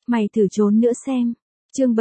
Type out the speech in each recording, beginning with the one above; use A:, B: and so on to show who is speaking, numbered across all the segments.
A: Mày thử trốn nữa xem. Chương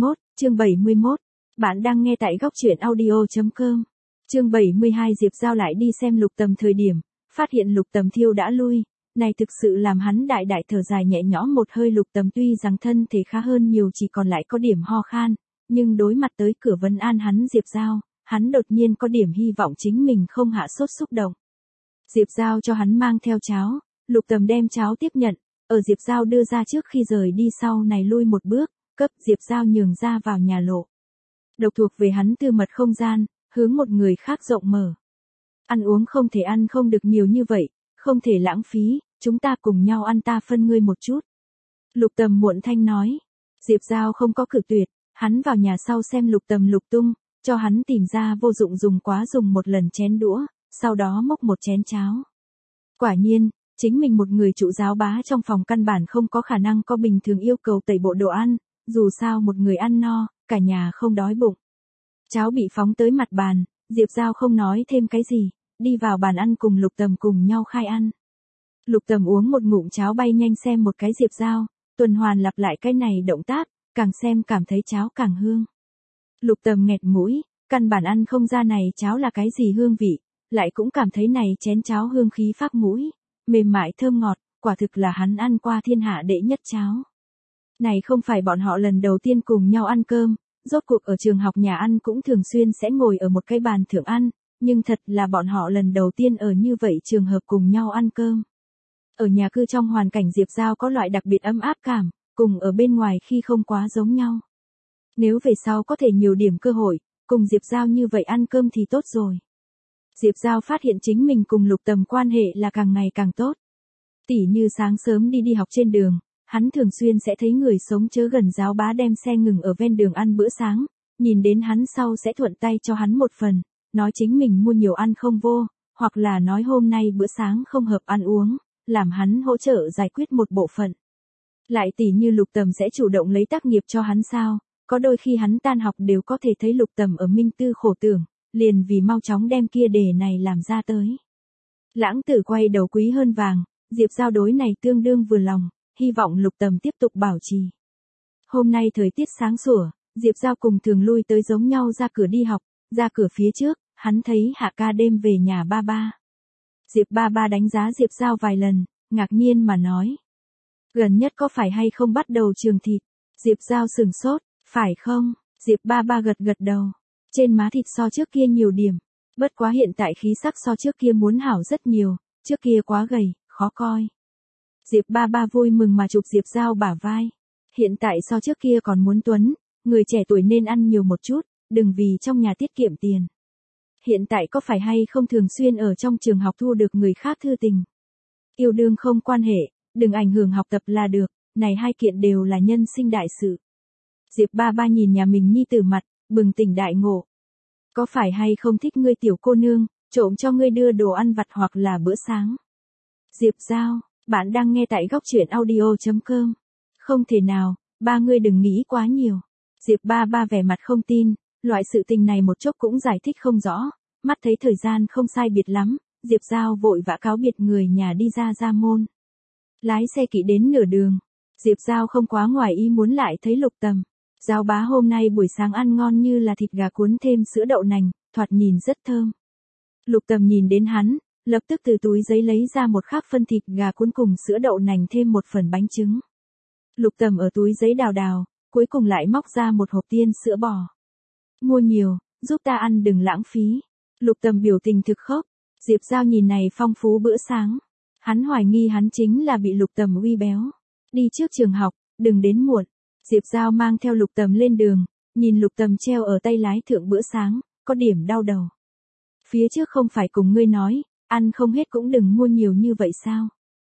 A: 71. Bạn đang nghe tại góc truyện audio.com. Chương 72 Diệp Giao lại đi xem Lục Tầm thời điểm, phát hiện Lục Tầm thiêu đã lui, này thực sự làm hắn đại đại thở dài nhẹ nhõm một hơi. Lục Tầm tuy rằng thân thể khá hơn nhiều, chỉ còn lại có điểm ho khan, nhưng đối mặt tới cửa vấn an hắn Diệp Giao, hắn đột nhiên có điểm hy vọng chính mình không hạ sốt xúc động. Diệp Giao cho hắn mang theo cháo, Lục Tầm đem cháo tiếp nhận, ở Diệp Giao đưa ra trước khi rời đi sau này lui một bước, cấp Diệp Giao nhường ra vào nhà lộ. Độc thuộc về hắn tư mật không gian, hướng một người khác rộng mở. Ăn uống không thể ăn không được nhiều như vậy, không thể lãng phí, chúng ta cùng nhau ăn, ta phân ngươi một chút. Lục Tầm muộn thanh nói. Diệp Giao không có cự tuyệt, hắn vào nhà sau xem Lục Tầm lục tung, cho hắn tìm ra vô dụng dùng quá dùng một lần chén đũa, sau đó múc một chén cháo. Quả nhiên, chính mình một người trụ giáo bá trong phòng căn bản không có khả năng có bình thường yêu cầu tẩy bộ đồ ăn, dù sao một người ăn no, cả nhà không đói bụng. Cháo bị phóng tới mặt bàn, Diệp Giao không nói thêm cái gì, đi vào bàn ăn cùng Lục Tầm cùng nhau khai ăn. Lục Tầm uống một ngụm cháo bay nhanh xem một cái Diệp Giao, tuần hoàn lặp lại cái này động tác, càng xem cảm thấy cháo càng hương. Lục Tầm nghẹt mũi, căn bản ăn không ra này cháo là cái gì hương vị, lại cũng cảm thấy này chén cháo hương khí phác mũi, mềm mại thơm ngọt, quả thực là hắn ăn qua thiên hạ đệ nhất cháo. Này không phải bọn họ lần đầu tiên cùng nhau ăn cơm, rốt cuộc ở trường học nhà ăn cũng thường xuyên sẽ ngồi ở một cái bàn thượng ăn, nhưng thật là bọn họ lần đầu tiên ở như vậy trường hợp cùng nhau ăn cơm. Ở nhà cư trong hoàn cảnh Diệp Giao có loại đặc biệt ấm áp cảm, cùng ở bên ngoài khi không quá giống nhau. Nếu về sau có thể nhiều điểm cơ hội, cùng Diệp Giao như vậy ăn cơm thì tốt rồi. Diệp Giao phát hiện chính mình cùng Lục Tầm quan hệ là càng ngày càng tốt. Tỉ như sáng sớm đi học trên đường, hắn thường xuyên sẽ thấy người sống chớ gần giáo bá đem xe ngừng ở ven đường ăn bữa sáng, nhìn đến hắn sau sẽ thuận tay cho hắn một phần, nói chính mình mua nhiều ăn không vô, hoặc là nói hôm nay bữa sáng không hợp ăn uống, làm hắn hỗ trợ giải quyết một bộ phận. Lại tỉ như Lục Tầm sẽ chủ động lấy tác nghiệp cho hắn sao, có đôi khi hắn tan học đều có thể thấy Lục Tầm ở minh tư khổ tưởng, liền vì mau chóng đem kia đề này làm ra tới. Lãng tử quay đầu quý hơn vàng, Diệp Giao đối này tương đương vừa lòng, hy vọng Lục Tầm tiếp tục bảo trì. Hôm nay thời tiết sáng sủa, Diệp Giao cùng thường lui tới giống nhau ra cửa đi học, ra cửa phía trước, hắn thấy Hạ ca đêm về nhà ba ba. Diệp ba ba đánh giá Diệp Giao vài lần, ngạc nhiên mà nói. Gần nhất có phải hay không bắt đầu trường thịt? Diệp Giao sửng sốt, phải không? Diệp ba ba gật gật đầu. Trên má thịt so trước kia nhiều điểm, bất quá hiện tại khí sắc so trước kia muốn hảo rất nhiều, trước kia quá gầy, khó coi. Diệp ba ba vui mừng mà chụp Diệp Giao bả vai. Hiện tại so trước kia còn muốn tuấn, người trẻ tuổi nên ăn nhiều một chút, đừng vì trong nhà tiết kiệm tiền. Hiện tại có phải hay không thường xuyên ở trong trường học thu được người khác thư tình. Yêu đương không quan hệ, đừng ảnh hưởng học tập là được, này hai kiện đều là nhân sinh đại sự. Diệp ba ba nhìn nhà mình nhi tử mặt, bừng tỉnh đại ngộ. Có phải hay không thích ngươi tiểu cô nương, trộm cho ngươi đưa đồ ăn vặt hoặc là bữa sáng? Diệp Giao, bạn đang nghe tại góc truyện audio.com. Không thể nào, ba ngươi đừng nghĩ quá nhiều. Diệp ba ba vẻ mặt không tin, loại sự tình này một chốc cũng giải thích không rõ, mắt thấy thời gian không sai biệt lắm, Diệp Giao vội vã cáo biệt người nhà đi ra môn. Lái xe kỵ đến nửa đường, Diệp Giao không quá ngoài ý muốn lại thấy Lục Tầm. Giao bá hôm nay buổi sáng ăn ngon như là thịt gà cuốn thêm sữa đậu nành, thoạt nhìn rất thơm. Lục Tầm nhìn đến hắn, lập tức từ túi giấy lấy ra một khác phân thịt gà cuốn cùng sữa đậu nành thêm một phần bánh trứng. Lục Tầm ở túi giấy đào, cuối cùng lại móc ra một hộp tiên sữa bò. Mua nhiều, giúp ta ăn đừng lãng phí. Lục Tầm biểu tình thực khốc, Diệp Giao nhìn này phong phú bữa sáng. Hắn hoài nghi hắn chính là bị Lục Tầm uy béo. Đi trước trường học, đừng đến muộn. Diệp Giao mang theo Lục Tầm lên đường, nhìn Lục Tầm treo ở tay lái thượng bữa sáng, có điểm đau đầu. Phía trước không phải cùng ngươi nói, ăn không hết cũng đừng mua nhiều như vậy sao?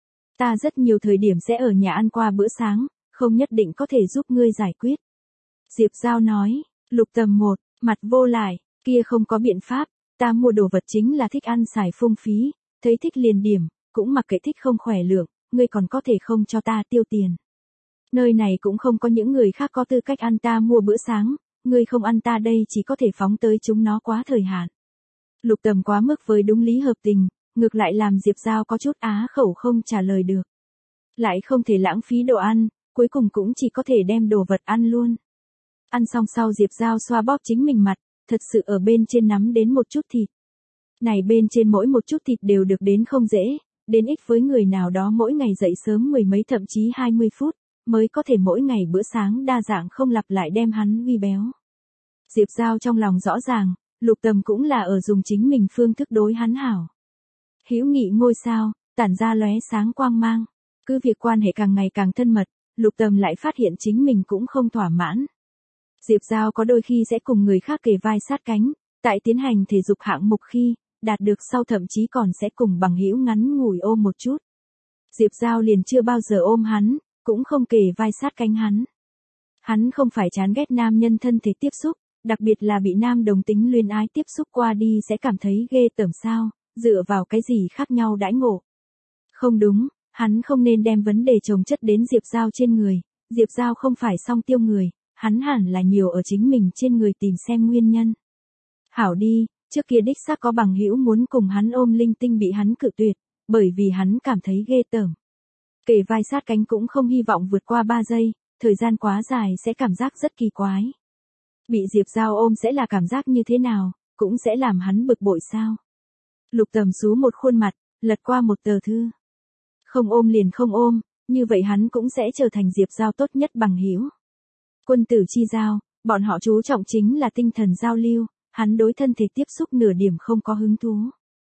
A: Ta rất nhiều thời điểm sẽ ở nhà ăn qua bữa sáng, không nhất định có thể giúp ngươi giải quyết. Diệp Giao nói, Lục Tầm mặt vô lại, kia không có biện pháp, ta mua đồ vật chính là thích ăn xài phung phí, thấy thích liền điểm, cũng mặc kệ thích không khỏe lượng, ngươi còn có thể không cho ta tiêu tiền. Nơi này cũng không có những người khác có tư cách ăn ta mua bữa sáng, ngươi không ăn ta đây chỉ có thể phóng tới chúng nó quá thời hạn. Lục Tầm quá mức với đúng lý hợp tình, ngược lại làm Diệp Giao có chút á khẩu không trả lời được. Lại không thể lãng phí đồ ăn, cuối cùng cũng chỉ có thể đem đồ vật ăn luôn. Ăn xong sau Diệp Giao xoa bóp chính mình mặt, thật sự ở bên trên nắm đến một chút thịt. Này bên trên mỗi một chút thịt đều được đến không dễ, đến ích với người nào đó mỗi ngày dậy sớm mười mấy thậm chí 20 phút, mới có thể mỗi ngày bữa sáng đa dạng không lặp lại đem hắn uy béo. Diệp Giao trong lòng rõ ràng, Lục Tầm cũng là ở dùng chính mình phương thức đối hắn hảo. Hữu nghị ngôi sao, tản ra lóe sáng quang mang. Cứ việc quan hệ càng ngày càng thân mật, Lục Tầm lại phát hiện chính mình cũng không thỏa mãn. Diệp Giao có đôi khi sẽ cùng người khác kề vai sát cánh, tại tiến hành thể dục hạng mục khi, đạt được sau thậm chí còn sẽ cùng bằng hữu ngắn ngủi ôm một chút. Diệp Giao liền chưa bao giờ ôm hắn, cũng không kề vai sát cánh hắn. Hắn không phải chán ghét nam nhân thân thể tiếp xúc, đặc biệt là bị nam đồng tính luyến ái tiếp xúc qua đi sẽ cảm thấy ghê tởm sao, dựa vào cái gì khác nhau đãi ngộ. Không đúng, hắn không nên đem vấn đề chồng chất đến Diệp Giao trên người, Diệp Giao không phải song tiêu người, hắn hẳn là nhiều ở chính mình trên người tìm xem nguyên nhân. Hảo đi, trước kia đích xác có bằng hữu muốn cùng hắn ôm linh tinh bị hắn cự tuyệt, bởi vì hắn cảm thấy ghê tởm. Kề vai sát cánh cũng không hy vọng vượt qua 3 giây, thời gian quá dài sẽ cảm giác rất kỳ quái. Bị Diệp Giao ôm sẽ là cảm giác như thế nào, cũng sẽ làm hắn bực bội sao. Lục Tầm xú một khuôn mặt, lật qua một tờ thư. Không ôm liền không ôm, như vậy hắn cũng sẽ trở thành Diệp Giao tốt nhất bằng hữu. Quân tử chi giao, bọn họ chú trọng chính là tinh thần giao lưu, hắn đối thân thể tiếp xúc nửa điểm không có hứng thú.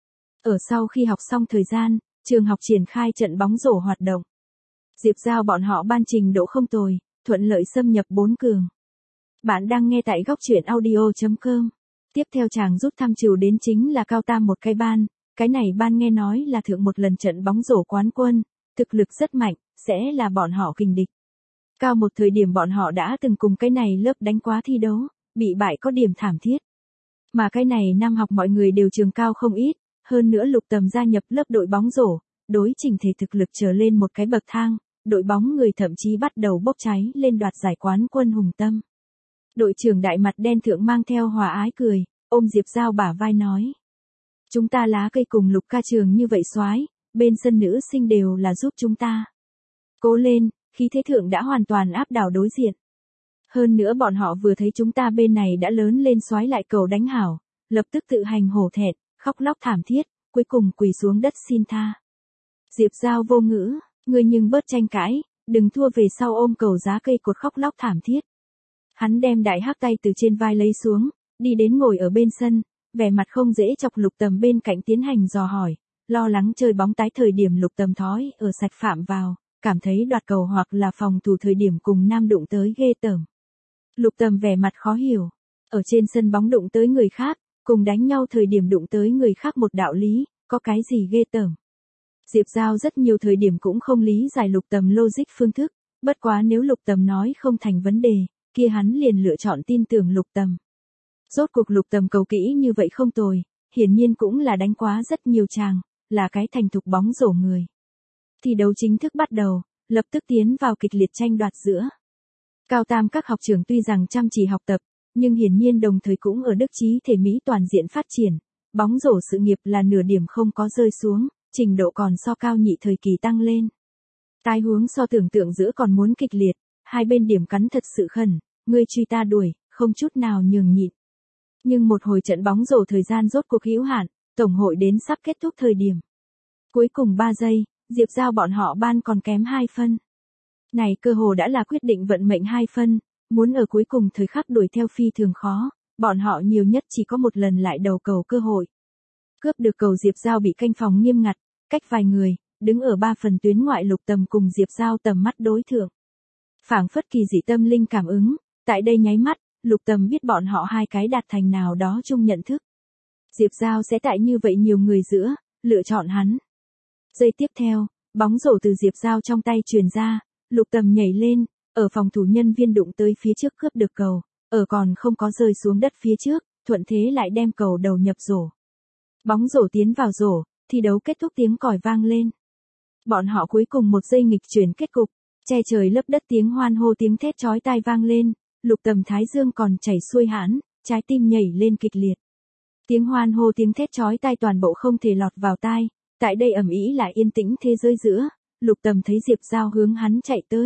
A: Ở sau khi học xong thời gian, trường học triển khai trận bóng rổ hoạt động. Diệp Giao bọn họ ban trình độ không tồi, thuận lợi xâm nhập 4 cường. Bạn đang nghe tại góc truyện audio.com. Tiếp theo chàng rút thăm trừ đến chính là Cao Tam một cái ban, cái này ban nghe nói là thượng một lần trận bóng rổ quán quân, thực lực rất mạnh, sẽ là bọn họ kình địch. Cao một thời điểm bọn họ đã từng cùng cái này lớp đánh quá thi đấu, bị bại có điểm thảm thiết. Mà cái này năm học mọi người đều trường cao không ít, hơn nữa Lục Tầm gia nhập lớp đội bóng rổ, đối chỉnh thể thực lực trở lên một cái bậc thang, đội bóng người thậm chí bắt đầu bốc cháy lên đoạt giải quán quân hùng tâm. Đội trưởng đại mặt đen thượng mang theo hòa ái cười, ôm Diệp Giao bả vai nói. Chúng ta lá cây cùng Lục ca trường như vậy soái, bên sân nữ sinh đều là giúp chúng ta. Cố lên, khí thế thượng đã hoàn toàn áp đảo đối diện. Hơn nữa bọn họ vừa thấy chúng ta bên này đã lớn lên soái lại cầu đánh hảo, lập tức tự hành hổ thẹn, khóc lóc thảm thiết, cuối cùng quỳ xuống đất xin tha. Diệp Giao vô ngữ, ngươi nhưng bớt tranh cãi, đừng thua về sau ôm cầu giá cây cột khóc lóc thảm thiết. Hắn đem đại hắc tay từ trên vai lấy xuống, đi đến ngồi ở bên sân, vẻ mặt không dễ chọc Lục Tầm bên cạnh tiến hành dò hỏi, lo lắng chơi bóng tái thời điểm Lục Tầm thói ở sạch phạm vào, cảm thấy đoạt cầu hoặc là phòng thủ thời điểm cùng nam đụng tới ghê tởm. Lục Tầm vẻ mặt khó hiểu, ở trên sân bóng đụng tới người khác, cùng đánh nhau thời điểm đụng tới người khác một đạo lý, có cái gì ghê tởm. Diệp Giao rất nhiều thời điểm cũng không lý giải Lục Tầm logic phương thức, bất quá nếu Lục Tầm nói không thành vấn đề, kia hắn liền lựa chọn tin tưởng Lục Tầm. Rốt cuộc Lục Tầm cầu kỹ như vậy không tồi, hiển nhiên cũng là đánh quá rất nhiều chàng, là cái thành thục bóng rổ người. Thi đấu chính thức bắt đầu, lập tức tiến vào kịch liệt tranh đoạt giữa. Cao Tam các học trưởng tuy rằng chăm chỉ học tập, nhưng hiển nhiên đồng thời cũng ở đức trí thể mỹ toàn diện phát triển, bóng rổ sự nghiệp là nửa điểm không có rơi xuống, trình độ còn so cao nhị thời kỳ tăng lên. Tai huống so tưởng tượng giữa còn muốn kịch liệt, hai bên điểm cắn thật sự khẩn, ngươi truy ta đuổi, không chút nào nhường nhịn. Nhưng một hồi trận bóng rổ thời gian rốt cuộc hữu hạn, tổng hội đến sắp kết thúc thời điểm. Cuối cùng 3 giây, Diệp Giao bọn họ ban còn kém 2 phân. Này cơ hồ đã là quyết định vận mệnh 2 phân, muốn ở cuối cùng thời khắc đuổi theo phi thường khó, bọn họ nhiều nhất chỉ có một lần lại đầu cầu cơ hội. Cướp được cầu Diệp Giao bị canh phòng nghiêm ngặt, cách vài người, đứng ở 3 phần tuyến ngoại Lục Tầm cùng Diệp Giao tầm mắt đối thượng. Phảng phất kỳ dị tâm linh cảm ứng, tại đây nháy mắt, Lục Tầm biết bọn họ hai cái đạt thành nào đó chung nhận thức. Diệp Giao sẽ tại như vậy nhiều người giữa, lựa chọn hắn. Giây tiếp theo, bóng rổ từ Diệp Giao trong tay truyền ra, Lục Tầm nhảy lên, ở phòng thủ nhân viên đụng tới phía trước cướp được cầu, ở còn không có rơi xuống đất phía trước, thuận thế lại đem cầu đầu nhập rổ. Bóng rổ tiến vào rổ, thi đấu kết thúc tiếng còi vang lên. Bọn họ cuối cùng một giây nghịch chuyển kết cục, che trời lấp đất tiếng hoan hô tiếng thét chói tai vang lên, Lục Tầm thái dương còn chảy xuôi hãn, trái tim nhảy lên kịch liệt. Tiếng hoan hô tiếng thét chói tai toàn bộ không thể lọt vào tai, tại đây ầm ĩ lại yên tĩnh thế giới giữa, Lục Tầm thấy Diệp Giao hướng hắn chạy tới,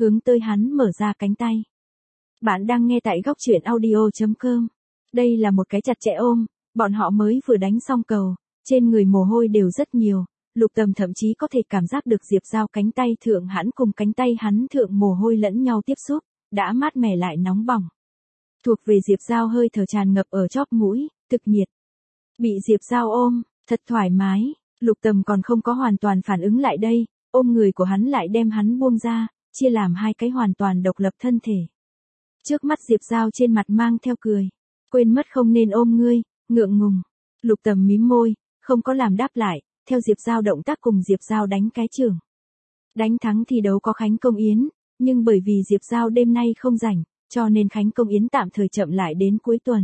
A: hướng tới hắn mở ra cánh tay. Bạn đang nghe tại góc truyện audio.com. Đây là một cái chặt chẽ ôm, bọn họ mới vừa đánh xong cầu, trên người mồ hôi đều rất nhiều, Lục Tầm thậm chí có thể cảm giác được Diệp Giao cánh tay thượng hắn cùng cánh tay hắn thượng mồ hôi lẫn nhau tiếp xúc, đã mát mẻ lại nóng bỏng. Thuộc về Diệp Giao hơi thở tràn ngập ở chóp mũi, thực nhiệt. Bị Diệp Giao ôm, thật thoải mái, Lục Tầm còn không có hoàn toàn phản ứng lại đây, ôm người của hắn lại đem hắn buông ra, chia làm hai cái hoàn toàn độc lập thân thể. Trước mắt Diệp Giao trên mặt mang theo cười, quên mất không nên ôm ngươi, ngượng ngùng. Lục Tầm mím môi, không có làm đáp lại, theo Diệp Giao động tác cùng Diệp Giao đánh cái chưởng. Đánh thắng thi đấu có Khánh Công Yến, nhưng bởi vì Diệp Giao đêm nay không rảnh, cho nên Khánh Công Yến tạm thời chậm lại đến cuối tuần.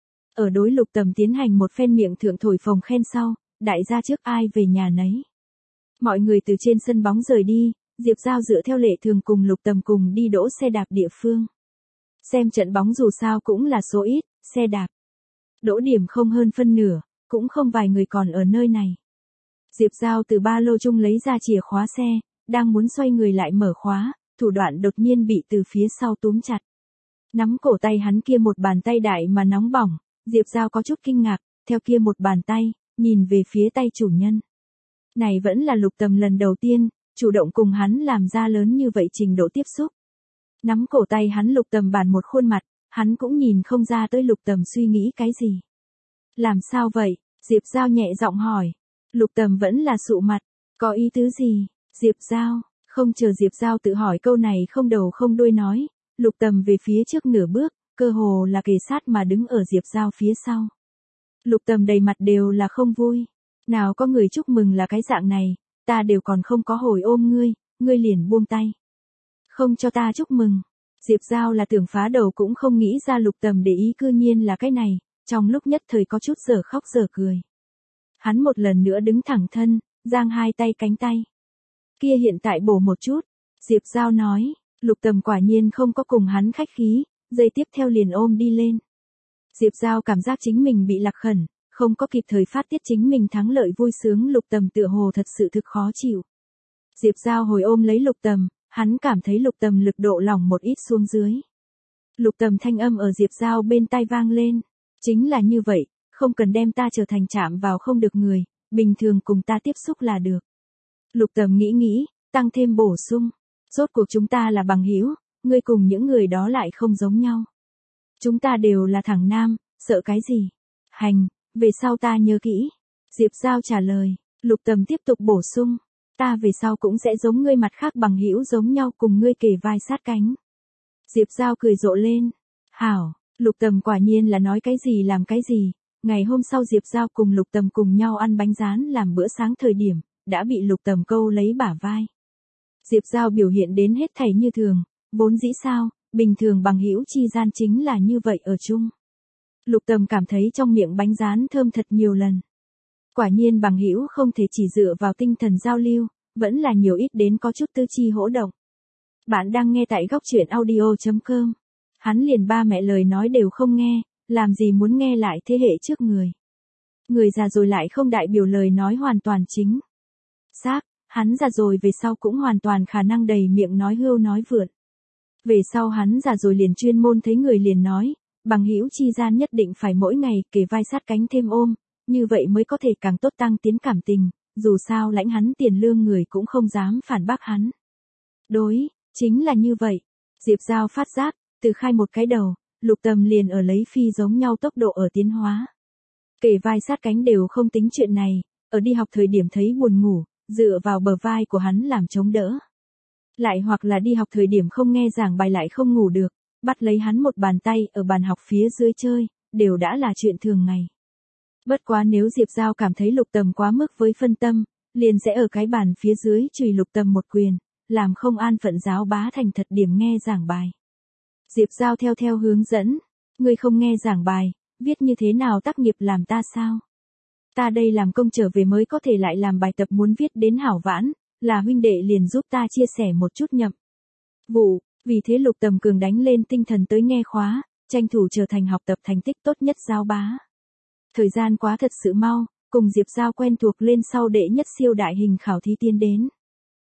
A: Ở đối Lục Tầm tiến hành một phen miệng thượng thổi phồng khen sau, đại gia trước ai về nhà nấy. Mọi người từ trên sân bóng rời đi, Diệp Giao dựa theo lệ thường cùng Lục Tầm cùng đi đỗ xe đạp địa phương. Xem trận bóng dù sao cũng là số ít, xe đạp. Đỗ điểm không hơn phân nửa, cũng không vài người còn ở nơi này. Diệp Giao từ ba lô chung lấy ra chìa khóa xe, đang muốn xoay người lại mở khóa, thủ đoạn đột nhiên bị từ phía sau túm chặt. Nắm cổ tay hắn kia một bàn tay đại mà nóng bỏng, Diệp Giao có chút kinh ngạc, theo kia một bàn tay, nhìn về phía tay chủ nhân. Này vẫn là Lục Tầm lần đầu tiên, chủ động cùng hắn làm ra lớn như vậy trình độ tiếp xúc. Nắm cổ tay hắn Lục Tầm bàn một khuôn mặt, hắn cũng nhìn không ra tới Lục Tầm suy nghĩ cái gì. Làm sao vậy? Diệp Giao nhẹ giọng hỏi. Lục Tầm vẫn là sụ mặt, có ý tứ gì? Diệp Giao, không chờ Diệp Giao tự hỏi câu này không đầu không đuôi nói, Lục Tầm về phía trước nửa bước, cơ hồ là kề sát mà đứng ở Diệp Giao phía sau. Lục Tầm đầy mặt đều là không vui. Nào có người chúc mừng là cái dạng này, ta đều còn không có hồi ôm ngươi, ngươi liền buông tay. Không cho ta chúc mừng. Diệp Giao là tưởng phá đầu cũng không nghĩ ra Lục Tầm để ý cư nhiên là cái này, trong lúc nhất thời có chút dở khóc dở cười. Hắn một lần nữa đứng thẳng thân, giang hai tay cánh tay. Kia hiện tại bổ một chút, Diệp Giao nói, Lục Tầm quả nhiên không có cùng hắn khách khí, giây tiếp theo liền ôm đi lên. Diệp Giao cảm giác chính mình bị lạc khẩn, không có kịp thời phát tiết chính mình thắng lợi vui sướng, Lục Tầm tựa hồ thật sự thực khó chịu. Diệp Giao hồi ôm lấy Lục Tầm, hắn cảm thấy Lục Tầm lực độ lỏng một ít xuống dưới. Lục Tầm thanh âm ở Diệp Giao bên tai vang lên, chính là như vậy, không cần đem ta trở thành chạm vào không được người, bình thường cùng ta tiếp xúc là được. Lục Tầm nghĩ, tăng thêm bổ sung, rốt cuộc chúng ta là bằng hữu, ngươi cùng những người đó lại không giống nhau. Chúng ta đều là thằng nam, sợ cái gì? Hành, về sau ta nhớ kỹ. Diệp Giao trả lời, Lục Tầm tiếp tục bổ sung, ta về sau cũng sẽ giống ngươi mặt khác bằng hữu giống nhau cùng ngươi kề vai sát cánh. Diệp Giao cười rộ lên, hảo, Lục Tầm quả nhiên là nói cái gì làm cái gì. Ngày hôm sau Diệp Giao cùng Lục Tầm cùng nhau ăn bánh rán làm bữa sáng thời điểm, đã bị Lục Tầm câu lấy bả vai. Diệp Giao biểu hiện đến hết thảy như thường, vốn dĩ sao, bình thường bằng hữu chi gian chính là như vậy ở chung. Lục Tầm cảm thấy trong miệng bánh rán thơm thật nhiều lần. Quả nhiên bằng hữu không thể chỉ dựa vào tinh thần giao lưu, vẫn là nhiều ít đến có chút tư chi hỗ động. Bạn đang nghe tại góc truyện audio.com. Hắn liền ba mẹ lời nói đều không nghe, làm gì muốn nghe lại thế hệ trước người. Người già rồi lại không đại biểu lời nói hoàn toàn chính xác, hắn già rồi về sau cũng hoàn toàn khả năng đầy miệng nói hưu nói vượn. Về sau hắn già rồi liền chuyên môn thấy người liền nói, bằng hữu chi gian nhất định phải mỗi ngày kề vai sát cánh thêm ôm, như vậy mới có thể càng tốt tăng tiến cảm tình, dù sao lãnh hắn tiền lương người cũng không dám phản bác hắn. Đối, chính là như vậy. Diệp Giao phát giác, từ khai một cái đầu, Lục Tầm liền ở lấy phi giống nhau tốc độ ở tiến hóa. Kề vai sát cánh đều không tính chuyện này, ở đi học thời điểm thấy buồn ngủ, dựa vào bờ vai của hắn làm chống đỡ. Lại hoặc là đi học thời điểm không nghe giảng bài lại không ngủ được, bắt lấy hắn một bàn tay ở bàn học phía dưới chơi, đều đã là chuyện thường ngày. Bất quá nếu Diệp Giao cảm thấy Lục Tầm quá mức với phân tâm, liền sẽ ở cái bàn phía dưới chùy Lục Tầm một quyền, làm không an phận giáo bá thành thật điểm nghe giảng bài. Diệp Giao theo hướng dẫn, ngươi không nghe giảng bài, viết như thế nào tác nghiệp làm ta sao? Ta đây làm công trở về mới có thể lại làm bài tập muốn viết đến hảo vãn, là huynh đệ liền giúp ta chia sẻ một chút nhậm vụ, vì thế Lục Tầm cường đánh lên tinh thần tới nghe khóa, tranh thủ trở thành học tập thành tích tốt nhất giáo bá. Thời gian quá thật sự mau, cùng Diệp Giao quen thuộc lên sau đệ nhất siêu đại hình khảo thí tiến đến.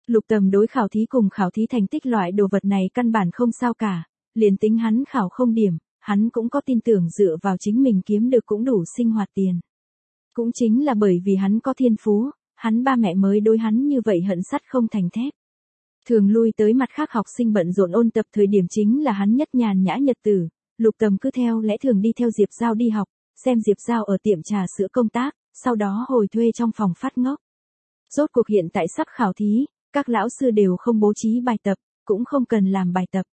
A: Lục Tầm đối khảo thí cùng khảo thí thành tích loại đồ vật này căn bản không sao cả, liền tính hắn khảo không điểm, hắn cũng có tin tưởng dựa vào chính mình kiếm được cũng đủ sinh hoạt tiền. Cũng chính là bởi vì hắn có thiên phú, hắn ba mẹ mới đối hắn như vậy hận sắt không thành thép. Thường lui tới mặt khác học sinh bận rộn ôn tập thời điểm chính là hắn nhất nhàn nhã nhật tử, Lục Tầm cứ theo lẽ thường đi theo Diệp Giao đi học, xem Diệp Giao ở tiệm trà sữa công tác, sau đó hồi thuê trong phòng phát ngốc. Rốt cuộc hiện tại sắp khảo thí, các lão sư đều không bố trí bài tập, cũng không cần làm bài tập.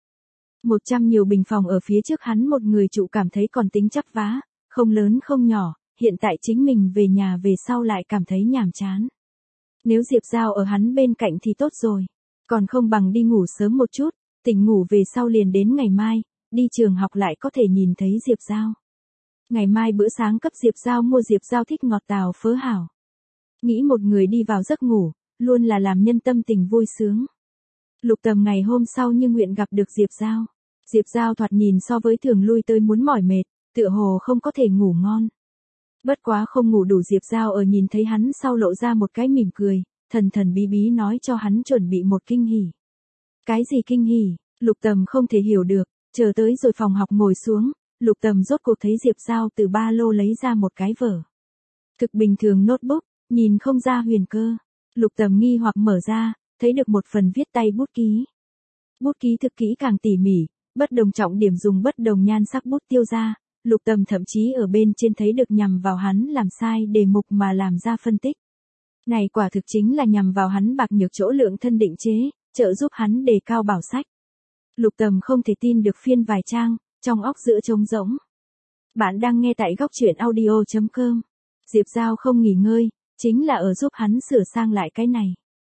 A: 100 nhiều bình phòng ở phía trước hắn một người trụ cảm thấy còn tính chắp vá, không lớn không nhỏ, hiện tại chính mình về nhà về sau lại cảm thấy nhàm chán. Nếu Diệp Giao ở hắn bên cạnh thì tốt rồi, còn không bằng đi ngủ sớm một chút, tỉnh ngủ về sau liền đến ngày mai, đi trường học lại có thể nhìn thấy Diệp Giao. Ngày mai bữa sáng cấp Diệp Giao mua Diệp Giao thích ngọt tàu phớ hảo. Nghĩ một người đi vào giấc ngủ, luôn là làm nhân tâm tình vui sướng. Lục Tầm ngày hôm sau như nguyện gặp được Diệp Giao. Diệp Giao thoạt nhìn so với thường lui tới muốn mỏi mệt, tựa hồ không có thể ngủ ngon. Bất quá không ngủ đủ Diệp Giao ở nhìn thấy hắn sau lộ ra một cái mỉm cười, thần thần bí bí nói cho hắn chuẩn bị một kinh hỉ. Cái gì kinh hỉ? Lục Tầm không thể hiểu được, chờ tới rồi phòng học ngồi xuống, Lục Tầm rốt cuộc thấy Diệp Giao từ ba lô lấy ra một cái vở. Thực bình thường notebook, nhìn không ra huyền cơ. Lục Tầm nghi hoặc mở ra, thấy được một phần viết tay bút ký. Bút ký thực kỹ càng tỉ mỉ, bất đồng trọng điểm dùng bất đồng nhan sắc bút tiêu ra, Lục Tầm thậm chí ở bên trên thấy được nhằm vào hắn làm sai đề mục mà làm ra phân tích. Này quả thực chính là nhằm vào hắn bạc nhược chỗ lượng thân định chế, trợ giúp hắn đề cao bảo sách. Lục Tầm không thể tin được phiên vài trang, trong óc giữa trống rỗng. Bạn đang nghe tại góc truyện audio.com. Diệp Giao không nghỉ ngơi, chính là ở giúp hắn sửa sang lại cái này.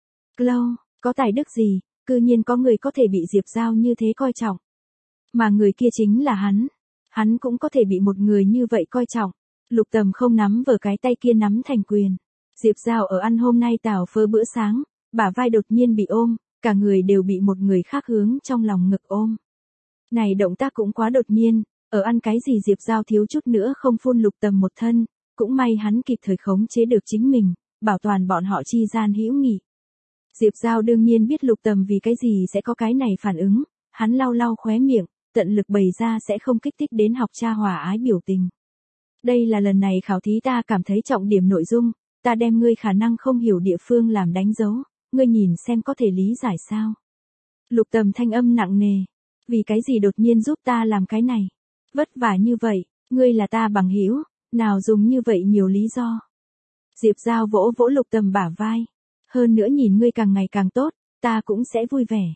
A: Clow, có tài đức gì, cư nhiên có người có thể bị Diệp Giao như thế coi trọng. Mà người kia chính là hắn cũng có thể bị một người như vậy coi trọng. Lục Tầm không nắm vở cái tay kia nắm thành quyền. Diệp Giao ở ăn hôm nay tảo phớ bữa sáng, bả vai đột nhiên bị ôm, cả người đều bị một người khác hướng trong lòng ngực ôm. Này động tác cũng quá đột nhiên, ở ăn cái gì Diệp Giao thiếu chút nữa không phun Lục Tầm một thân, cũng may hắn kịp thời khống chế được chính mình, bảo toàn bọn họ chi gian hữu nghị. Diệp Giao đương nhiên biết Lục Tầm vì cái gì sẽ có cái này phản ứng, hắn lau lau khóe miệng, tận lực bày ra sẽ không kích thích đến học cha hòa ái biểu tình. Đây là lần này khảo thí ta cảm thấy trọng điểm nội dung, ta đem ngươi khả năng không hiểu địa phương làm đánh dấu, ngươi nhìn xem có thể lý giải sao. Lục Tầm thanh âm nặng nề, vì cái gì đột nhiên giúp ta làm cái này, vất vả như vậy, ngươi là ta bằng hữu, nào dùng như vậy nhiều lý do. Diệp Giao vỗ vỗ Lục Tầm bả vai, hơn nữa nhìn ngươi càng ngày càng tốt, ta cũng sẽ vui vẻ.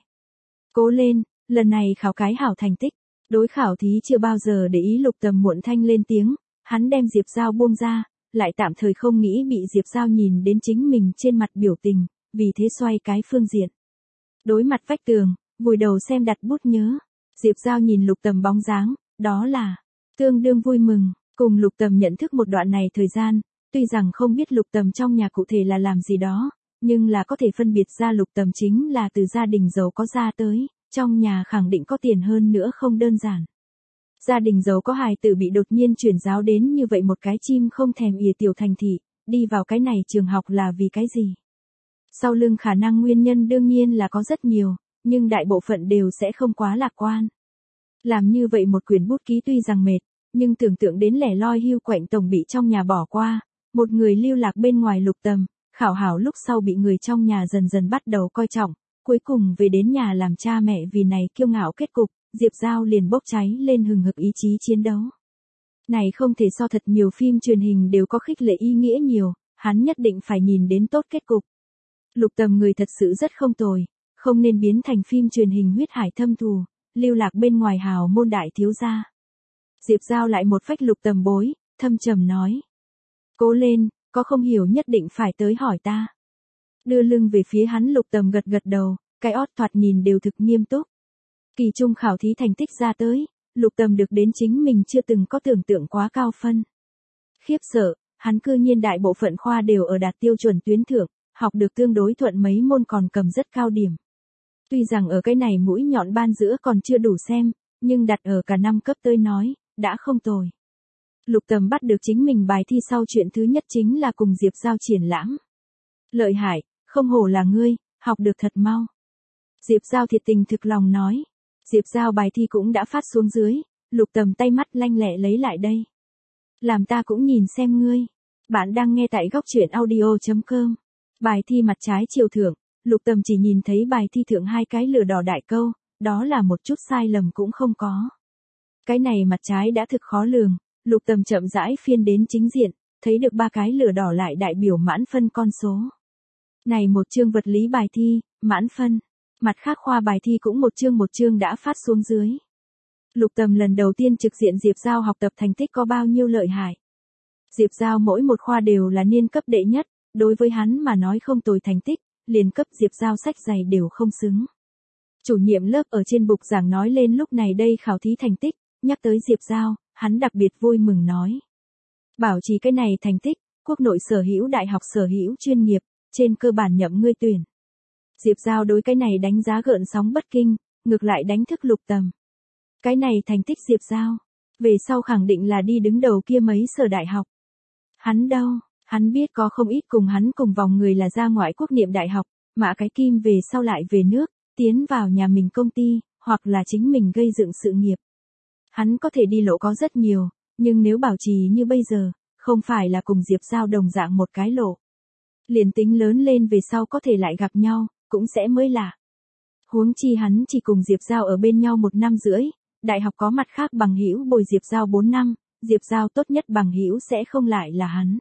A: Cố lên, lần này khảo cái hảo thành tích. Đối khảo thí chưa bao giờ để ý Lục Tầm muộn thanh lên tiếng, hắn đem Diệp Giao buông ra, lại tạm thời không nghĩ bị Diệp Giao nhìn đến chính mình trên mặt biểu tình, vì thế xoay cái phương diện. Đối mặt vách tường, vùi đầu xem đặt bút nhớ. Diệp Giao nhìn Lục Tầm bóng dáng, đó là tương đương vui mừng, cùng Lục Tầm nhận thức một đoạn này thời gian, tuy rằng không biết Lục Tầm trong nhà cụ thể là làm gì đó, nhưng là có thể phân biệt ra Lục Tầm chính là từ gia đình giàu có ra tới, trong nhà khẳng định có tiền hơn nữa không đơn giản. Gia đình giàu có hài tử bị đột nhiên chuyển giáo đến như vậy một cái chim không thèm ỉa tiểu thành thị, đi vào cái này trường học là vì cái gì? Sau lưng khả năng nguyên nhân đương nhiên là có rất nhiều, nhưng đại bộ phận đều sẽ không quá lạc quan. Làm như vậy một quyển bút ký tuy rằng mệt, nhưng tưởng tượng đến lẻ loi hưu quạnh tổng bị trong nhà bỏ qua, một người lưu lạc bên ngoài Lục Tầm, khảo hảo lúc sau bị người trong nhà dần dần bắt đầu coi trọng, cuối cùng về đến nhà làm cha mẹ vì này kiêu ngạo kết cục, Diệp Giao liền bốc cháy lên hừng hực ý chí chiến đấu. Này không thể so thật nhiều phim truyền hình đều có khích lệ ý nghĩa nhiều, hắn nhất định phải nhìn đến tốt kết cục. Lục Tầm người thật sự rất không tồi, không nên biến thành phim truyền hình huyết hải thâm thù, lưu lạc bên ngoài hào môn đại thiếu gia. Diệp Giao lại một phách Lục Tầm bối, thâm trầm nói. Cố lên, có không hiểu nhất định phải tới hỏi ta. Đưa lưng về phía hắn Lục Tầm gật gật đầu, cái ót thoạt nhìn đều thực nghiêm túc. Kỳ trung khảo thí thành tích ra tới, Lục Tầm được đến chính mình chưa từng có tưởng tượng quá cao phân. Khiếp sợ, hắn cư nhiên đại bộ phận khoa đều ở đạt tiêu chuẩn tuyến thượng, học được tương đối thuận mấy môn còn cầm rất cao điểm. Tuy rằng ở cái này mũi nhọn ban giữa còn chưa đủ xem, nhưng đặt ở cả năm cấp tới nói, đã không tồi. Lục Tầm bắt được chính mình bài thi sau chuyện thứ nhất chính là cùng Diệp Giao triển lãm. Lợi hại, không hổ là ngươi, học được thật mau. Diệp Giao thiệt tình thực lòng nói. Diệp Giao bài thi cũng đã phát xuống dưới, Lục Tầm tay mắt lanh lẹ lấy lại đây. Làm ta cũng nhìn xem ngươi. Bạn đang nghe tại góc truyện audio.com. Bài thi mặt trái chiều thượng, Lục Tầm chỉ nhìn thấy bài thi thượng 2 cái lửa đỏ đại câu, đó là một chút sai lầm cũng không có. Cái này mặt trái đã thực khó lường, Lục Tầm chậm rãi phiên đến chính diện, thấy được 3 cái lửa đỏ lại đại biểu mãn phân con số. Này một chương vật lý bài thi, mãn phân. Mặt khác khoa bài thi cũng một chương đã phát xuống dưới. Lục Tầm lần đầu tiên trực diện Diệp Giao học tập thành tích có bao nhiêu lợi hại. Diệp Giao mỗi một khoa đều là niên cấp đệ nhất, đối với hắn mà nói không tồi thành tích, liền cấp Diệp Giao sách giày đều không xứng. Chủ nhiệm lớp ở trên bục giảng nói lên lúc này đây khảo thí thành tích, nhắc tới Diệp Giao, hắn đặc biệt vui mừng nói. Bảo trì cái này thành tích, quốc nội sở hữu đại học sở hữu chuyên nghiệp, trên cơ bản nhậm ngươi tuyển. Diệp Giao đối cái này đánh giá gợn sóng bất kinh, ngược lại đánh thức Lục Tầm. Cái này thành tích Diệp Giao, về sau khẳng định là đi đứng đầu kia mấy sở đại học. Hắn đâu, hắn biết có không ít cùng hắn cùng vòng người là ra ngoại quốc niệm đại học, Mã Cái Kim về sau lại về nước, tiến vào nhà mình công ty, hoặc là chính mình gây dựng sự nghiệp. Hắn có thể đi lộ có rất nhiều, nhưng nếu bảo trì như bây giờ, không phải là cùng Diệp Giao đồng dạng một cái lộ. Liền tính lớn lên về sau có thể lại gặp nhau, cũng sẽ mới lạ. Huống chi hắn chỉ cùng Diệp Giao ở bên nhau 1 năm rưỡi, đại học có mặt khác bằng hữu bồi Diệp Giao 4 năm, Diệp Giao tốt nhất bằng hữu sẽ không lại là hắn.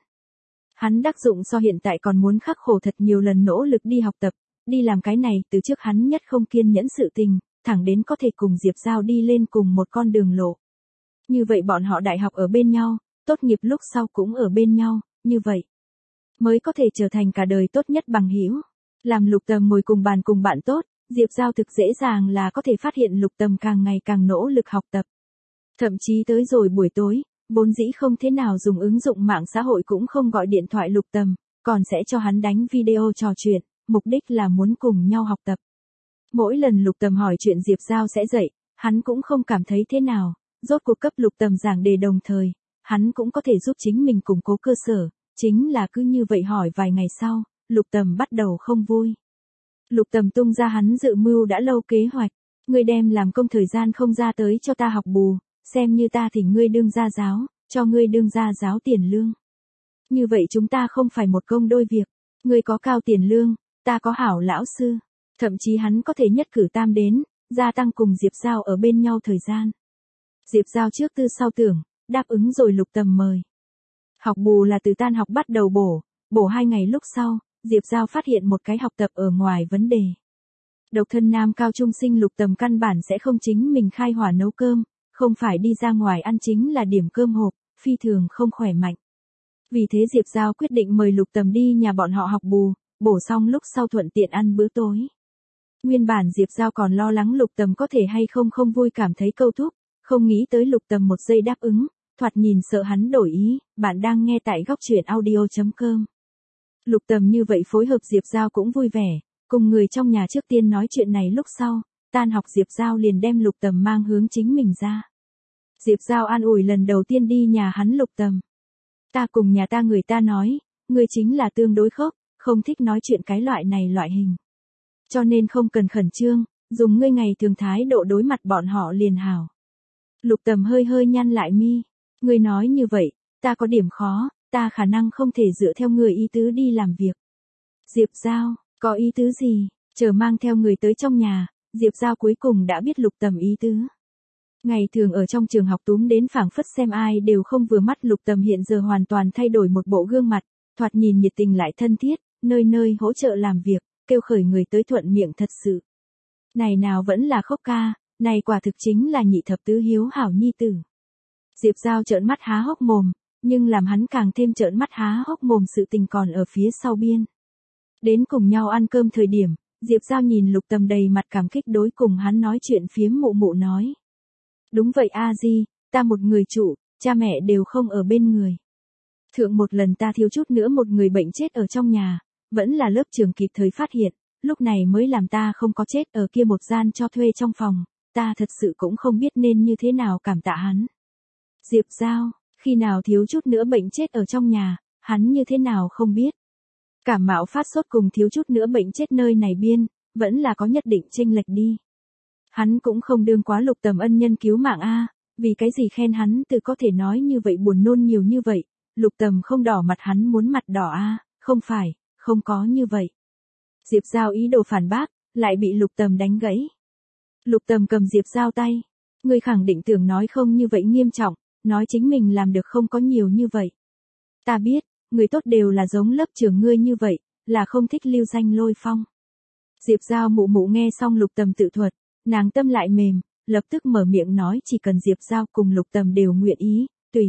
A: Hắn đắc dụng so hiện tại còn muốn khắc khổ thật nhiều lần nỗ lực đi học tập, đi làm cái này từ trước hắn nhất không kiên nhẫn sự tình, thẳng đến có thể cùng Diệp Giao đi lên cùng một con đường lộ. Như vậy bọn họ đại học ở bên nhau, tốt nghiệp lúc sau cũng ở bên nhau, như vậy mới có thể trở thành cả đời tốt nhất bằng hữu. Làm Lục Tầm ngồi cùng bàn cùng bạn tốt, Diệp Giao thực dễ dàng là có thể phát hiện Lục Tầm càng ngày càng nỗ lực học tập. Thậm chí tới rồi buổi tối, vốn dĩ không thế nào dùng ứng dụng mạng xã hội cũng không gọi điện thoại Lục Tầm, còn sẽ cho hắn đánh video trò chuyện, mục đích là muốn cùng nhau học tập. Mỗi lần Lục Tầm hỏi chuyện Diệp Giao sẽ dạy, hắn cũng không cảm thấy thế nào, rốt cuộc cấp Lục Tầm giảng đề đồng thời, hắn cũng có thể giúp chính mình củng cố cơ sở, chính là cứ như vậy hỏi vài ngày sau, Lục Tầm bắt đầu không vui. Lục Tầm tung ra hắn dự mưu đã lâu kế hoạch, ngươi đem làm công thời gian không ra tới cho ta học bù, xem như ta thỉnh ngươi đương gia giáo, cho ngươi đương gia giáo tiền lương. Như vậy chúng ta không phải một công đôi việc, ngươi có cao tiền lương, ta có hảo lão sư, thậm chí hắn có thể nhất cử tam đến, gia tăng cùng Diệp Giao ở bên nhau thời gian. Diệp Giao trước tư sau tưởng, đáp ứng rồi Lục Tầm mời. Học bù là từ tan học bắt đầu bổ 2 ngày lúc sau, Diệp Giao phát hiện một cái học tập ở ngoài vấn đề. Độc thân nam cao trung sinh Lục Tầm căn bản sẽ không chính mình khai hỏa nấu cơm, không phải đi ra ngoài ăn chính là điểm cơm hộp, phi thường không khỏe mạnh. Vì thế Diệp Giao quyết định mời Lục Tầm đi nhà bọn họ học bù, bổ xong lúc sau thuận tiện ăn bữa tối. Nguyên bản Diệp Giao còn lo lắng Lục Tầm có thể hay không vui cảm thấy câu thúc, không nghĩ tới Lục Tầm một giây đáp ứng, thoạt nhìn sợ hắn đổi ý, bạn đang nghe tại góc truyện audio.com. Lục Tầm như vậy phối hợp Diệp Giao cũng vui vẻ, cùng người trong nhà trước tiên nói chuyện này lúc sau, tan học Diệp Giao liền đem Lục Tầm mang hướng chính mình ra. Diệp Giao an ủi lần đầu tiên đi nhà hắn Lục Tầm. Ta cùng nhà ta người ta nói, ngươi chính là tương đối khốc, không thích nói chuyện cái loại này loại hình. Cho nên không cần khẩn trương, dùng ngươi ngày thường thái độ đối mặt bọn họ liền hảo. Lục Tầm hơi hơi nhăn lại mi. Ngươi nói như vậy, ta có điểm khó, ta khả năng không thể dựa theo người ý tứ đi làm việc. Diệp Giao, có ý tứ gì? Chờ mang theo người tới trong nhà, Diệp Giao cuối cùng đã biết Lục Tầm ý tứ. Ngày thường ở trong trường học túm đến phảng phất xem ai đều không vừa mắt, Lục Tầm hiện giờ hoàn toàn thay đổi một bộ gương mặt, thoạt nhìn nhiệt tình lại thân thiết, nơi nơi hỗ trợ làm việc, kêu khởi người tới thuận miệng thật sự. Này nào vẫn là khóc ca, này quả thực chính là nhị thập tứ hiếu hảo nhi tử. Diệp Giao trợn mắt há hốc mồm, nhưng làm hắn càng thêm trợn mắt há hốc mồm sự tình còn ở phía sau biên. Đến cùng nhau ăn cơm thời điểm, Diệp Giao nhìn Lục Tầm đầy mặt cảm kích đối cùng hắn nói chuyện phiếm mụ mụ nói. Đúng vậy a di, ta một người trụ, cha mẹ đều không ở bên người. Thượng một lần ta thiếu chút nữa một người bệnh chết ở trong nhà, vẫn là lớp trưởng kịp thời phát hiện, lúc này mới làm ta không có chết ở kia một gian cho thuê trong phòng, ta thật sự cũng không biết nên như thế nào cảm tạ hắn. Diệp Giao, khi nào thiếu chút nữa bệnh chết ở trong nhà, hắn như thế nào không biết. Cảm mạo phát sốt cùng thiếu chút nữa bệnh chết nơi này biên, vẫn là có nhất định chênh lệch đi. Hắn cũng không đương quá Lục Tầm ân nhân cứu mạng a, vì cái gì khen hắn từ có thể nói như vậy buồn nôn nhiều như vậy, Lục Tầm không đỏ mặt hắn muốn mặt đỏ a, không phải, không có như vậy. Diệp Giao ý đồ phản bác, lại bị Lục Tầm đánh gãy. Lục Tầm cầm Diệp Giao tay, ngươi khẳng định tưởng nói không như vậy nghiêm trọng, nói chính mình làm được không có nhiều như vậy. Ta biết, người tốt đều là giống lớp trưởng ngươi như vậy, là không thích lưu danh lôi phong. Diệp Giao mụ mụ nghe xong Lục Tầm tự thuật, nàng tâm lại mềm, lập tức mở miệng nói chỉ cần Diệp Giao cùng Lục Tầm đều nguyện ý, tùy.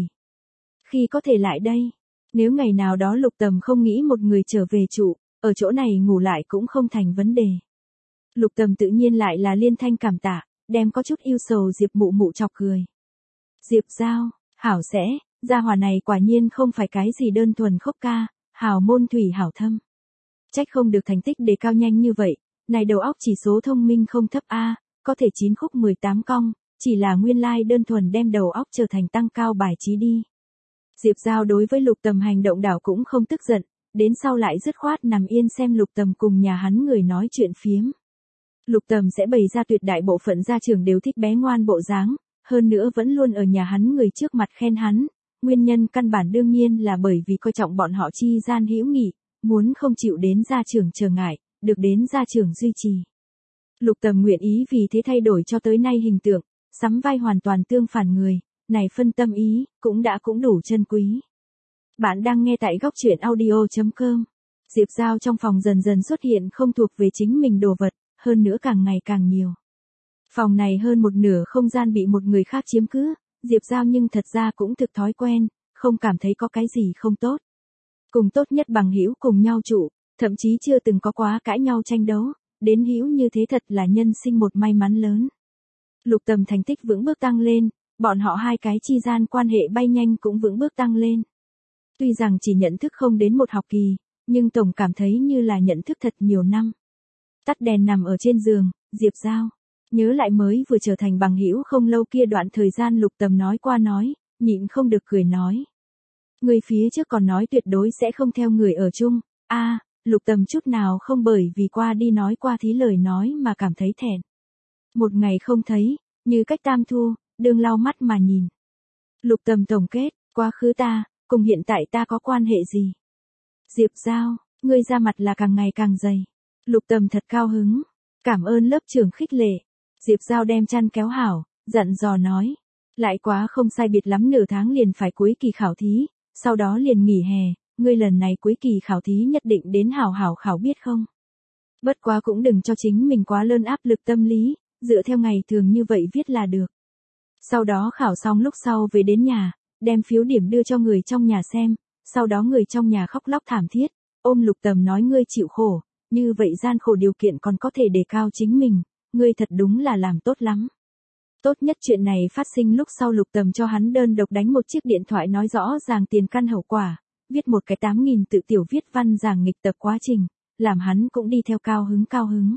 A: Khi có thể lại đây, nếu ngày nào đó Lục Tầm không nghĩ một người trở về trụ, ở chỗ này ngủ lại cũng không thành vấn đề. Lục Tầm tự nhiên lại là liên thanh cảm tạ, đem có chút yêu sầu Diệp mụ mụ chọc cười. Diệp Giao, hảo sẽ, gia hỏa này quả nhiên không phải cái gì đơn thuần khốc ca, hảo môn thủy hảo thâm. Trách không được thành tích đề cao nhanh như vậy, này đầu óc chỉ số thông minh không thấp a, có thể 9 khúc 18 cong, chỉ là nguyên lai đơn thuần đem đầu óc trở thành tăng cao bài trí đi. Diệp Giao đối với Lục Tầm hành động đảo cũng không tức giận, đến sau lại dứt khoát nằm yên xem Lục Tầm cùng nhà hắn người nói chuyện phiếm. Lục Tầm sẽ bày ra tuyệt đại bộ phận gia trưởng đều thích bé ngoan bộ dáng, hơn nữa vẫn luôn ở nhà hắn người trước mặt khen hắn, nguyên nhân căn bản đương nhiên là bởi vì coi trọng bọn họ chi gian hữu nghị, muốn không chịu đến gia trưởng trở ngại, được đến gia trưởng duy trì. Lục Tầm nguyện ý vì thế thay đổi cho tới nay hình tượng, sắm vai hoàn toàn tương phản người, này phân tâm ý, cũng đủ chân quý. Bạn đang nghe tại góc truyện audio.com. Diệp Giao trong phòng dần dần xuất hiện không thuộc về chính mình đồ vật, hơn nữa càng ngày càng nhiều. Phòng này hơn một nửa không gian bị một người khác chiếm cứ, Diệp Giao nhưng thật ra cũng thực thói quen, không cảm thấy có cái gì không tốt. Cùng tốt nhất bằng hữu cùng nhau trụ, thậm chí chưa từng có quá cãi nhau tranh đấu, đến hữu như thế thật là nhân sinh một may mắn lớn. Lục Tầm thành tích vững bước tăng lên, bọn họ hai cái chi gian quan hệ bay nhanh cũng vững bước tăng lên. Tuy rằng chỉ nhận thức không đến một học kỳ, nhưng tổng cảm thấy như là nhận thức thật nhiều năm. Tắt đèn nằm ở trên giường, Diệp Giao nhớ lại mới vừa trở thành bằng hữu không lâu kia đoạn thời gian Lục Tầm nói qua nói, nhịn không được cười nói. Người phía trước còn nói tuyệt đối sẽ không theo người ở chung, Lục Tầm chút nào không bởi vì qua đi nói qua thí lời nói mà cảm thấy thẹn. Một ngày không thấy, như cách tam thu, đương lau mắt mà nhìn. Lục Tầm tổng kết, quá khứ ta, cùng hiện tại ta có quan hệ gì? Diệp Giao, ngươi ra mặt là càng ngày càng dày. Lục Tầm thật cao hứng, cảm ơn lớp trưởng khích lệ. Diệp Giao đem chăn kéo hảo, dặn dò nói. Lại quá không sai biệt lắm nửa tháng liền phải cuối kỳ khảo thí, sau đó liền nghỉ hè, ngươi lần này cuối kỳ khảo thí nhất định đến hảo hảo khảo biết không? Bất quá cũng đừng cho chính mình quá lớn áp lực tâm lý, dựa theo ngày thường như vậy viết là được. Sau đó khảo xong lúc sau về đến nhà, đem phiếu điểm đưa cho người trong nhà xem, sau đó người trong nhà khóc lóc thảm thiết, ôm Lục Tầm nói ngươi chịu khổ, như vậy gian khổ điều kiện còn có thể đề cao chính mình, ngươi thật đúng là làm tốt lắm. Tốt nhất chuyện này phát sinh lúc sau Lục Tầm cho hắn đơn độc đánh một chiếc điện thoại nói rõ ràng tiền căn hậu quả, viết một cái 8.000 tự tiểu viết văn giảng nghịch tập quá trình, làm hắn cũng đi theo cao hứng.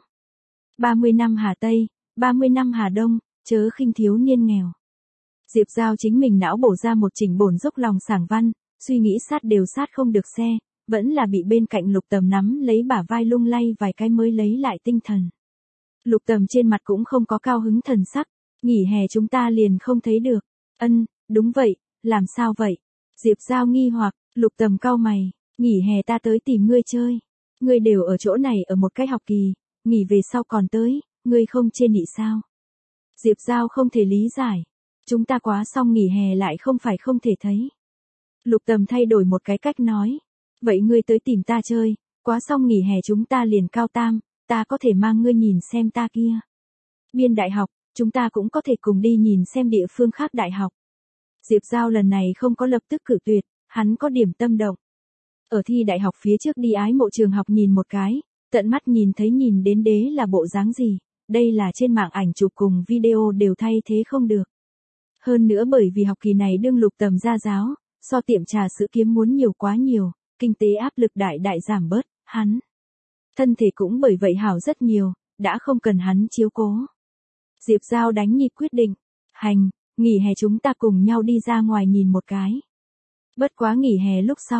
A: 30 năm Hà Tây, 30 năm Hà Đông, chớ khinh thiếu niên nghèo. Diệp Giao chính mình não bổ ra một chỉnh bổn dốc lòng sảng văn, suy nghĩ sát đều sát không được xe, vẫn là bị bên cạnh Lục Tầm nắm lấy bả vai lung lay vài cái mới lấy lại tinh thần. Lục Tầm trên mặt cũng không có cao hứng thần sắc, nghỉ hè chúng ta liền không thấy được. Đúng vậy, làm sao vậy? Diệp Giao nghi hoặc, Lục Tầm cau mày, nghỉ hè ta tới tìm ngươi chơi. Ngươi đều ở chỗ này ở một cái học kỳ, nghỉ về sau còn tới, ngươi không chê nị sao? Diệp Giao không thể lý giải. Chúng ta quá xong nghỉ hè lại không phải không thể thấy. Lục Tầm thay đổi một cái cách nói. Vậy ngươi tới tìm ta chơi, quá xong nghỉ hè chúng ta liền cao tam, ta có thể mang ngươi nhìn xem ta kia. Biên đại học, chúng ta cũng có thể cùng đi nhìn xem địa phương khác đại học. Diệp Giao lần này không có lập tức cự tuyệt, hắn có điểm tâm động. Ở thi đại học phía trước đi ái mộ trường học nhìn một cái, tận mắt nhìn thấy nhìn đến đế là bộ dáng gì, đây là trên mạng ảnh chụp cùng video đều thay thế không được. Hơn nữa bởi vì học kỳ này đương Lục Tầm ra giáo, so tiệm trà sữa kiếm muốn nhiều quá nhiều, kinh tế áp lực đại giảm bớt, hắn. Thân thể cũng bởi vậy hảo rất nhiều, đã không cần hắn chiếu cố. Diệp Giao đánh nhịp quyết định, nghỉ hè chúng ta cùng nhau đi ra ngoài nhìn một cái. Bất quá nghỉ hè lúc sau,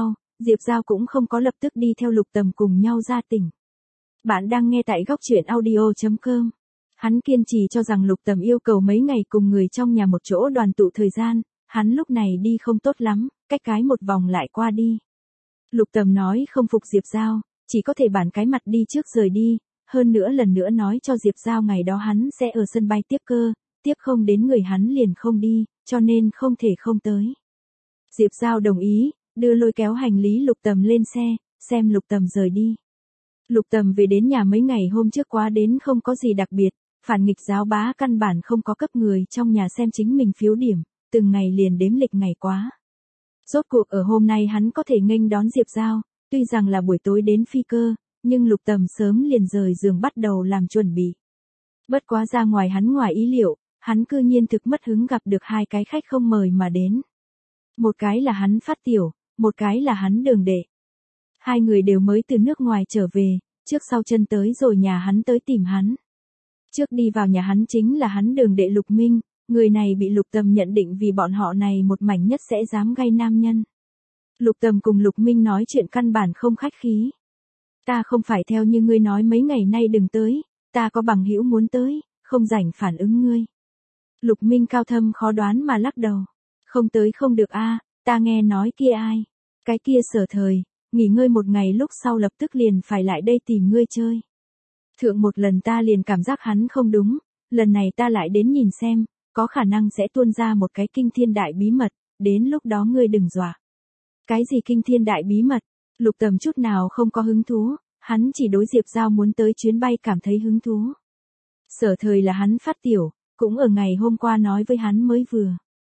A: Diệp Giao cũng không có lập tức đi theo Lục Tầm cùng nhau ra tỉnh. Bạn đang nghe tại góc truyện audio.com. Hắn kiên trì cho rằng Lục Tầm yêu cầu mấy ngày cùng người trong nhà một chỗ đoàn tụ thời gian, hắn lúc này đi không tốt lắm, cách cái một vòng lại qua đi. Lục Tầm nói không phục Diệp Giao, chỉ có thể bản cái mặt đi trước rời đi, hơn nữa lần nữa nói cho Diệp Giao ngày đó hắn sẽ ở sân bay tiếp cơ, tiếp không đến người hắn liền không đi, cho nên không thể không tới. Diệp Giao đồng ý, đưa lôi kéo hành lý Lục Tầm lên xe, xem Lục Tầm rời đi. Lục Tầm về đến nhà mấy ngày hôm trước quá đến không có gì đặc biệt, phản nghịch giáo bá căn bản không có cấp người trong nhà xem chính mình phiếu điểm, từng ngày liền đếm lịch ngày quá. Rốt cuộc ở hôm nay hắn có thể nghênh đón Diệp Giao, tuy rằng là buổi tối đến phi cơ, nhưng Lục Tầm sớm liền rời giường bắt đầu làm chuẩn bị. Bất quá ra ngoài hắn ngoài ý liệu, hắn cư nhiên thực mất hứng gặp được hai cái khách không mời mà đến. Một cái là hắn Phát Tiểu, một cái là hắn Đường Đệ. Hai người đều mới từ nước ngoài trở về, trước sau chân tới rồi nhà hắn tới tìm hắn. Trước đi vào nhà hắn chính là hắn Đường Đệ Lục Minh, người này bị Lục Tầm nhận định vì bọn họ này một mảnh nhất sẽ dám gây nam nhân. Lục Tầm cùng Lục Minh nói chuyện căn bản không khách khí. Ta không phải theo như ngươi nói mấy ngày nay đừng tới, ta có bằng hữu muốn tới, không rảnh phản ứng ngươi. Lục Minh cao thâm khó đoán mà lắc đầu. Không tới không được a, ta nghe nói kia ai. Cái kia Sở Thời, nghỉ ngơi một ngày lúc sau lập tức liền phải lại đây tìm ngươi chơi. Thượng một lần ta liền cảm giác hắn không đúng, lần này ta lại đến nhìn xem, có khả năng sẽ tuôn ra một cái kinh thiên đại bí mật, đến lúc đó ngươi đừng dọa. Cái gì kinh thiên đại bí mật? Lục Tầm chút nào không có hứng thú, hắn chỉ đối Diệp Giao muốn tới chuyến bay cảm thấy hứng thú. Sở Thời là hắn Phát Tiểu, cũng ở ngày hôm qua nói với hắn mới vừa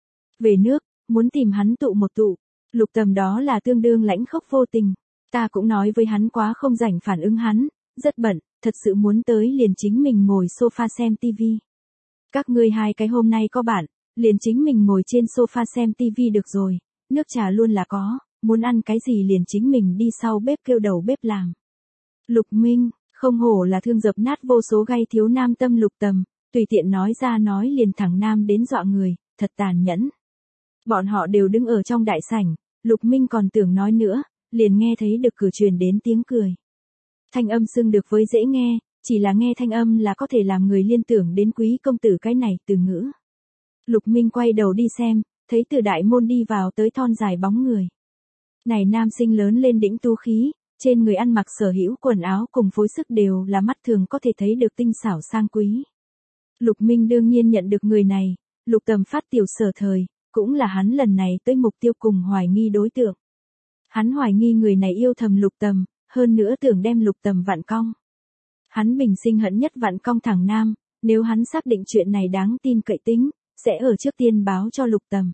A: về nước, muốn tìm hắn tụ một tụ. Lục Tầm đó là tương đương lãnh khốc vô tình, ta cũng nói với hắn quá không rảnh phản ứng hắn, rất bận, thật sự muốn tới liền chính mình ngồi sofa xem tivi. Các ngươi hai cái hôm nay có bạn, liền chính mình ngồi trên sofa xem tivi được rồi, nước trà luôn là có, muốn ăn cái gì liền chính mình đi sau bếp kêu đầu bếp làm. Lục Minh, không hổ là thương dập nát vô số gai thiếu nam tâm Lục Tầm, tùy tiện nói ra nói liền thẳng nam đến dọa người, thật tàn nhẫn. Bọn họ đều đứng ở trong đại sảnh, Lục Minh còn tưởng nói nữa, liền nghe thấy được cửa truyền đến tiếng cười. Thanh âm xưng được với dễ nghe, chỉ là nghe thanh âm là có thể làm người liên tưởng đến quý công tử cái này từ ngữ. Lục Minh quay đầu đi xem, thấy từ đại môn đi vào tới thon dài bóng người. Này nam sinh lớn lên đĩnh tu khí, trên người ăn mặc sở hữu quần áo cùng phối sức đều là mắt thường có thể thấy được tinh xảo sang quý. Lục Minh đương nhiên nhận được người này, Lục Tầm Phát Tiểu Sở Thời, cũng là hắn lần này tới mục tiêu cùng hoài nghi đối tượng. Hắn hoài nghi người này yêu thầm Lục Tầm, hơn nữa tưởng đem Lục Tầm vặn cong. Hắn bình sinh hận nhất vặn cong thẳng nam, nếu hắn xác định chuyện này đáng tin cậy tính, sẽ ở trước tiên báo cho Lục Tầm.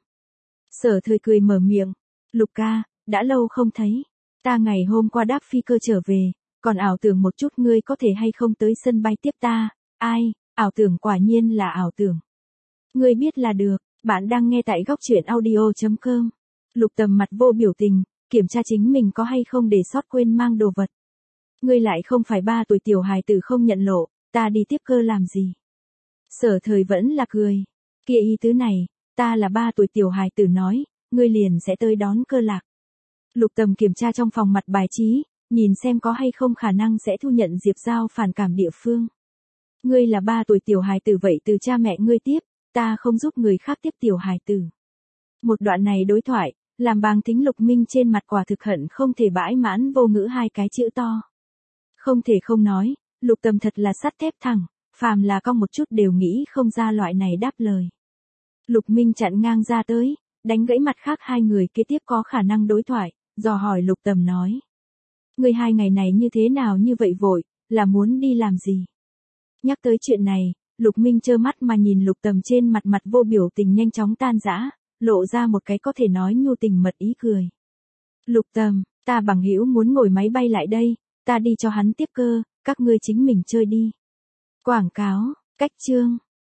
A: Sở Thời cười mở miệng, Lục ca, đã lâu không thấy, ta ngày hôm qua đáp phi cơ trở về, còn ảo tưởng một chút ngươi có thể hay không tới sân bay tiếp ta, ai, ảo tưởng quả nhiên là ảo tưởng. Ngươi biết là được, bạn đang nghe tại góc truyện audio.com. Lục Tầm mặt vô biểu tình, kiểm tra chính mình có hay không để sót quên mang đồ vật. Ngươi lại không phải 3 tuổi tiểu hài tử không nhận lộ, ta đi tiếp cơ làm gì? Sở Thời vẫn là cười, kia ý tứ này, ta là 3 tuổi tiểu hài tử nói, ngươi liền sẽ tới đón cơ lạc. Lục Tầm kiểm tra trong phòng mặt bài trí, nhìn xem có hay không khả năng sẽ thu nhận Diệp Giao phản cảm địa phương. Ngươi là 3 tuổi tiểu hài tử vậy từ cha mẹ ngươi tiếp, ta không giúp người khác tiếp tiểu hài tử. Một đoạn này đối thoại, làm bàng thính Lục Minh trên mặt quả thực hận không thể bãi mãn vô ngữ hai cái chữ to. Không thể không nói, Lục Tầm thật là sắt thép thẳng, phàm là cong một chút đều nghĩ không ra loại này đáp lời. Lục Minh chặn ngang ra tới, đánh gãy mặt khác hai người kế tiếp có khả năng đối thoại, dò hỏi Lục Tầm nói. Người hai ngày này như thế nào như vậy vội, là muốn đi làm gì? Nhắc tới chuyện này, Lục Minh trơ mắt mà nhìn Lục Tầm trên mặt mặt vô biểu tình nhanh chóng tan rã, lộ ra một cái có thể nói nhu tình mật ý cười. Lục Tầm, ta bằng hữu muốn ngồi máy bay lại đây, ta đi cho hắn tiếp cơ, các ngươi chính mình chơi đi. Quảng cáo, cách chương.